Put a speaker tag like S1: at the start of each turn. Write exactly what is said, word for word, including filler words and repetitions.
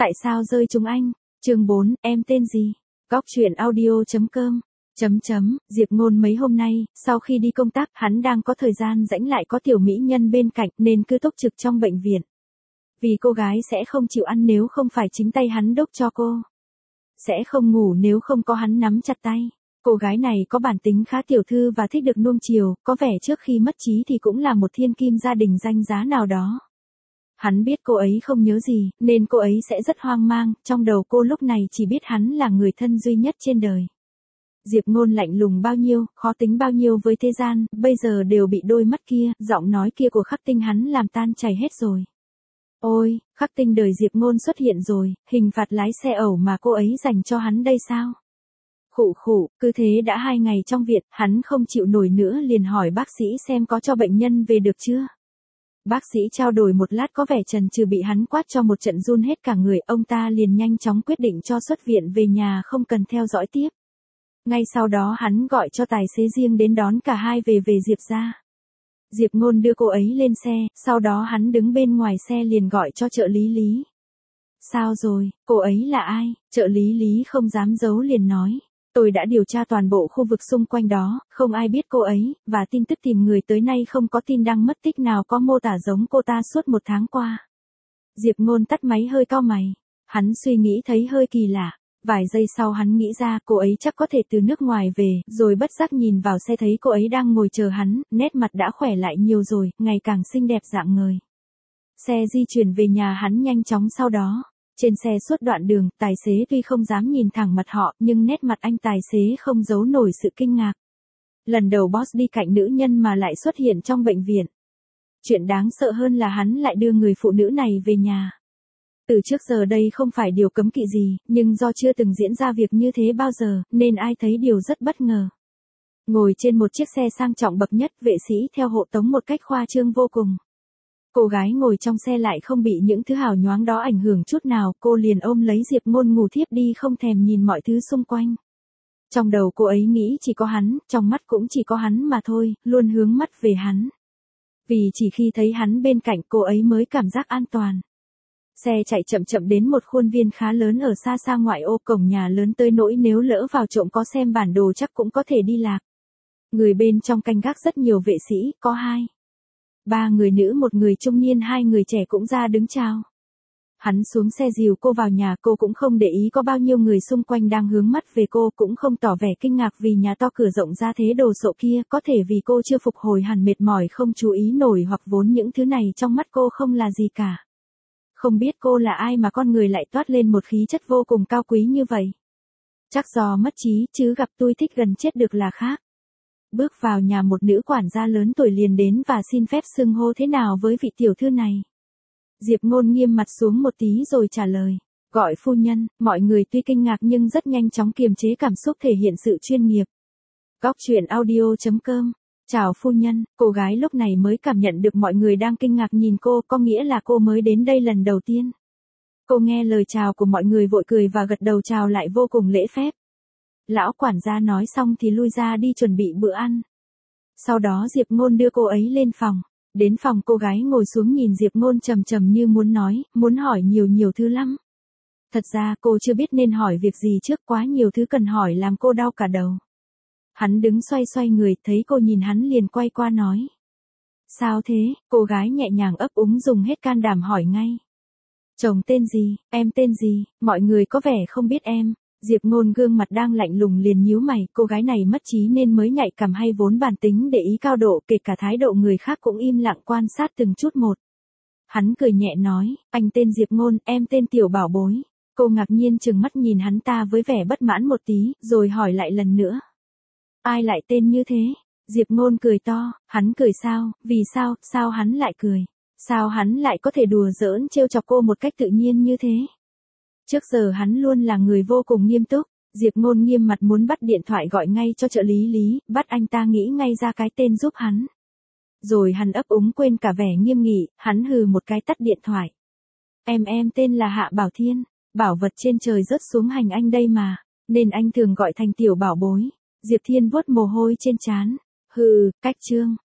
S1: Tại sao rơi trúng anh? Chương bốn, em tên gì? Góc truyện audio chấm com. Chấm chấm, Diệp Ngôn mấy hôm nay, sau khi đi công tác, hắn đang có thời gian rảnh lại có tiểu mỹ nhân bên cạnh nên cứ túc trực trong bệnh viện. Vì cô gái sẽ không chịu ăn nếu không phải chính tay hắn đốc cho cô. Sẽ không ngủ nếu không có hắn nắm chặt tay. Cô gái này có bản tính khá tiểu thư và thích được nuông chiều, có vẻ trước khi mất trí thì cũng là một thiên kim gia đình danh giá nào đó. Hắn biết cô ấy không nhớ gì, nên cô ấy sẽ rất hoang mang, trong đầu cô lúc này chỉ biết hắn là người thân duy nhất trên đời. Diệp Ngôn lạnh lùng bao nhiêu, khó tính bao nhiêu với thế gian, bây giờ đều bị đôi mắt kia, giọng nói kia của Khắc Tinh hắn làm tan chảy hết rồi. Ôi, Khắc Tinh đời Diệp Ngôn xuất hiện rồi, hình phạt lái xe ẩu mà cô ấy dành cho hắn đây sao? Khụ khụ, cứ thế đã hai ngày trong viện, hắn không chịu nổi nữa liền hỏi bác sĩ xem có cho bệnh nhân về được chưa. Bác sĩ trao đổi một lát có vẻ chần chừ bị hắn quát cho một trận run hết cả người, ông ta liền nhanh chóng quyết định cho xuất viện về nhà không cần theo dõi tiếp. Ngay sau đó hắn gọi cho tài xế riêng đến đón cả hai về về Diệp ra. Diệp Ngôn đưa cô ấy lên xe, sau đó hắn đứng bên ngoài xe liền gọi cho trợ lý Lý. Sao rồi, cô ấy là ai? Trợ lý Lý không dám giấu liền nói. Tôi đã điều tra toàn bộ khu vực xung quanh đó, không ai biết cô ấy, và tin tức tìm người tới nay không có tin đăng mất tích nào có mô tả giống cô ta suốt một tháng qua. Diệp Ngôn tắt máy hơi cau mày. Hắn suy nghĩ thấy hơi kỳ lạ. Vài giây sau hắn nghĩ ra cô ấy chắc có thể từ nước ngoài về, rồi bất giác nhìn vào xe thấy cô ấy đang ngồi chờ hắn, nét mặt đã khỏe lại nhiều rồi, ngày càng xinh đẹp rạng ngời. Xe di chuyển về nhà hắn nhanh chóng sau đó. Trên xe suốt đoạn đường, tài xế tuy không dám nhìn thẳng mặt họ, nhưng nét mặt anh tài xế không giấu nổi sự kinh ngạc. Lần đầu boss đi cạnh nữ nhân mà lại xuất hiện trong bệnh viện. Chuyện đáng sợ hơn là hắn lại đưa người phụ nữ này về nhà. Từ trước giờ đây không phải điều cấm kỵ gì, nhưng do chưa từng diễn ra việc như thế bao giờ, nên ai thấy điều rất bất ngờ. Ngồi trên một chiếc xe sang trọng bậc nhất, vệ sĩ theo hộ tống một cách khoa trương vô cùng. Cô gái ngồi trong xe lại không bị những thứ hào nhoáng đó ảnh hưởng chút nào, cô liền ôm lấy Diệp Ngôn ngủ thiếp đi không thèm nhìn mọi thứ xung quanh. Trong đầu cô ấy nghĩ chỉ có hắn, trong mắt cũng chỉ có hắn mà thôi, luôn hướng mắt về hắn. Vì chỉ khi thấy hắn bên cạnh cô ấy mới cảm giác an toàn. Xe chạy chậm chậm đến một khuôn viên khá lớn ở xa xa ngoại ô, cổng nhà lớn tới nỗi nếu lỡ vào trộm có xem bản đồ chắc cũng có thể đi lạc. Người bên trong canh gác rất nhiều vệ sĩ, có hai. Ba người nữ một người trung niên hai người trẻ cũng ra đứng chào. Hắn xuống xe dìu cô vào nhà, cô cũng không để ý có bao nhiêu người xung quanh đang hướng mắt về cô, cũng không tỏ vẻ kinh ngạc vì nhà to cửa rộng ra thế đồ sộ kia, có thể vì cô chưa phục hồi hẳn mệt mỏi không chú ý nổi hoặc vốn những thứ này trong mắt cô không là gì cả. Không biết cô là ai mà con người lại toát lên một khí chất vô cùng cao quý như vậy. Chắc do mất trí chứ gặp tôi thích gần chết được là khác. Bước vào nhà một nữ quản gia lớn tuổi liền đến và xin phép xưng hô thế nào với vị tiểu thư này. Diệp Ngôn nghiêm mặt xuống một tí rồi trả lời. Gọi phu nhân, mọi người tuy kinh ngạc nhưng rất nhanh chóng kiềm chế cảm xúc thể hiện sự chuyên nghiệp. Góc truyện audio chấm com. Chào phu nhân, cô gái lúc này mới cảm nhận được mọi người đang kinh ngạc nhìn cô, có nghĩa là cô mới đến đây lần đầu tiên. Cô nghe lời chào của mọi người vội cười và gật đầu chào lại vô cùng lễ phép. Lão quản gia nói xong thì lui ra đi chuẩn bị bữa ăn. Sau đó Diệp Ngôn đưa cô ấy lên phòng. Đến phòng cô gái ngồi xuống nhìn Diệp Ngôn trầm trầm như muốn nói, muốn hỏi nhiều nhiều thứ lắm. Thật ra cô chưa biết nên hỏi việc gì trước, quá nhiều thứ cần hỏi làm cô đau cả đầu. Hắn đứng xoay xoay người, thấy cô nhìn hắn liền quay qua nói. Sao thế? Cô gái nhẹ nhàng ấp úng dùng hết can đảm hỏi ngay. Chồng tên gì, em tên gì, mọi người có vẻ không biết em. Diệp Ngôn gương mặt đang lạnh lùng liền nhíu mày, cô gái này mất trí nên mới nhạy cảm hay vốn bản tính để ý cao độ, kể cả thái độ người khác cũng im lặng quan sát từng chút một. Hắn cười nhẹ nói, anh tên Diệp Ngôn, em tên Tiểu Bảo Bối. Cô ngạc nhiên trừng mắt nhìn hắn ta với vẻ bất mãn một tí, rồi hỏi lại lần nữa. Ai lại tên như thế? Diệp Ngôn cười to, hắn cười sao, vì sao, sao hắn lại cười? Sao hắn lại có thể đùa giỡn trêu chọc cô một cách tự nhiên như thế? Trước giờ hắn luôn là người vô cùng nghiêm túc, Diệp Ngôn nghiêm mặt muốn bắt điện thoại gọi ngay cho trợ lý Lý, bắt anh ta nghĩ ngay ra cái tên giúp hắn. Rồi hắn ấp úng quên cả vẻ nghiêm nghị, hắn hừ một cái tắt điện thoại. Em em tên là Hạ Bảo Thiên, bảo vật trên trời rớt xuống hành anh đây mà, nên anh thường gọi thành Tiểu Bảo Bối. Diệp Thiên vuốt mồ hôi trên trán. Hừ, cách trương,